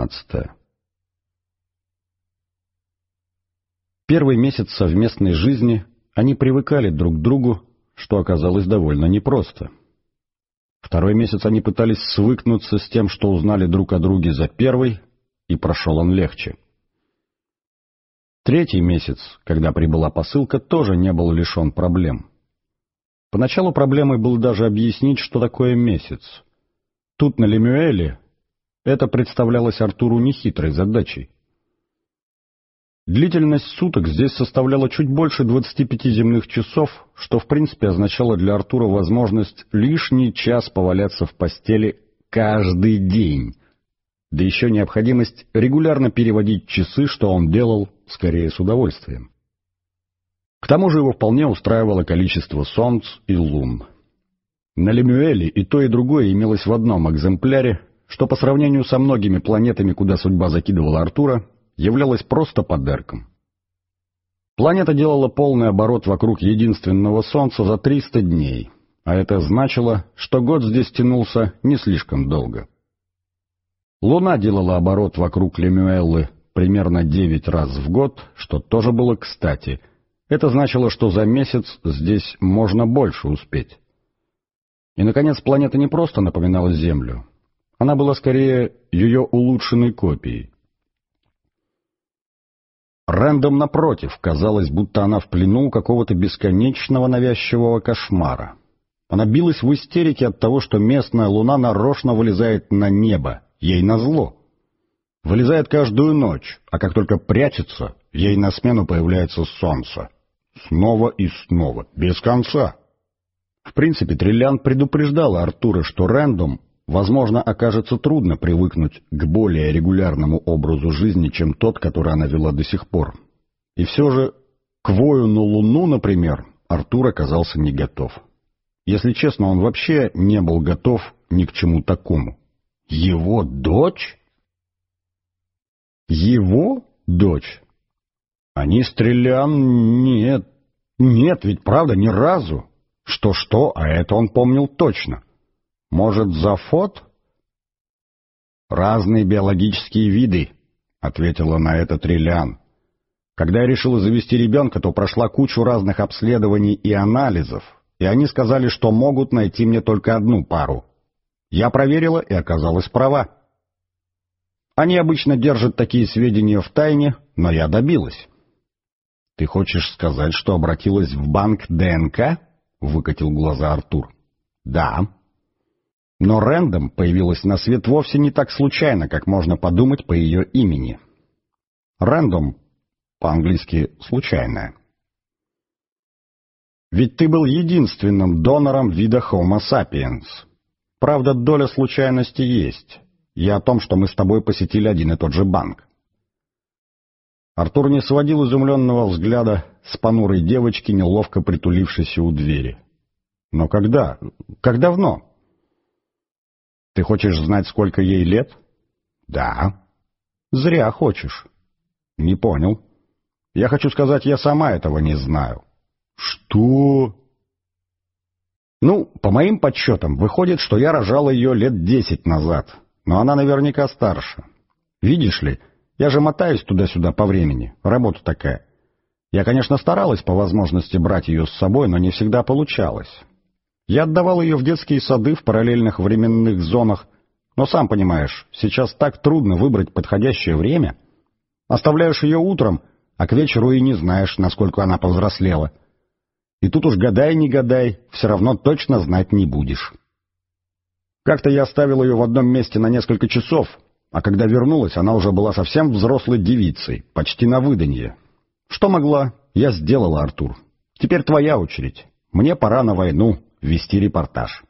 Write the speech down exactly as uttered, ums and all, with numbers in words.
двенадцатое. Первый месяц совместной жизни они привыкали друг к другу, что оказалось довольно непросто. Второй месяц они пытались свыкнуться с тем, что узнали друг о друге за первый, и прошел он легче. Третий месяц, когда прибыла посылка, тоже не был лишен проблем. Поначалу проблемой было даже объяснить, что такое месяц. Тут, на Лемюэле, это представлялось Артуру нехитрой задачей. Длительность суток здесь составляла чуть больше двадцати пяти земных часов, что в принципе означало для Артура возможность лишний час поваляться в постели каждый день, да еще необходимость регулярно переводить часы, что он делал скорее с удовольствием. К тому же его вполне устраивало количество солнц и лун. На Лемюэле и то, и другое имелось в одном экземпляре, что по сравнению со многими планетами, куда судьба закидывала Артура, являлось просто подарком. Планета делала полный оборот вокруг единственного Солнца за триста дней, а это значило, что год здесь тянулся не слишком долго. Луна делала оборот вокруг Лемюэллы примерно девять раз в год, что тоже было кстати. Это значило, что за месяц здесь можно больше успеть. И, наконец, планета не просто напоминала Землю. Она была скорее ее улучшенной копией. Рэндом, напротив, казалось, будто она в плену у какого-то бесконечного навязчивого кошмара. Она билась в истерике от того, что местная луна нарочно вылезает на небо, ей назло. Вылезает каждую ночь, а как только прячется, ей на смену появляется солнце. Снова и снова, без конца. В принципе, Триллиан предупреждала Артура, что Рэндом, возможно, окажется трудно привыкнуть к более регулярному образу жизни, чем тот, который она вела до сих пор. И все же к вою на Луну, например, Артур оказался не готов. Если честно, он вообще не был готов ни к чему такому. Его дочь? Его дочь? Они с Триллиан... Нет, нет, ведь правда, ни разу. Что-что, а это он помнил точно. Может, Зафот? Разные биологические виды, — ответила на это Триллиан. Когда я решила завести ребенка, то прошла кучу разных обследований и анализов, и они сказали, что могут найти мне только одну пару. Я проверила и оказалась права. Они обычно держат такие сведения в тайне, но я добилась. Ты хочешь сказать, что обратилась в банк ДНК? — выкатил глаза Артур. Да. Но Рэндом появилась на свет вовсе не так случайно, как можно подумать по ее имени. Рэндом, по-английски «случайная». Ведь ты был единственным донором вида Homo sapiens. Правда, доля случайности есть. Я о том, что мы с тобой посетили один и тот же банк. Артур не сводил изумленного взгляда с понурой девочки, неловко притулившейся у двери. Но когда? Как давно? Ты хочешь знать, сколько ей лет? Да. Зря хочешь. Не понял. Я хочу сказать, я сама этого не знаю. Что? Ну, по моим подсчетам, выходит, что я рожала ее лет десять назад, но она наверняка старше. Видишь ли, я же мотаюсь туда-сюда по времени, работа такая. Я, конечно, старалась по возможности брать ее с собой, но не всегда получалось. Я отдавал ее в детские сады в параллельных временных зонах, но, сам понимаешь, сейчас так трудно выбрать подходящее время. Оставляешь ее утром, а к вечеру и не знаешь, насколько она повзрослела. И тут уж гадай, не гадай, все равно точно знать не будешь. Как-то я оставил ее в одном месте на несколько часов, а когда вернулась, она уже была совсем взрослой девицей, почти на выданье. Что могла, я сделала, Артур. Теперь твоя очередь. Мне пора на войну вести репортаж.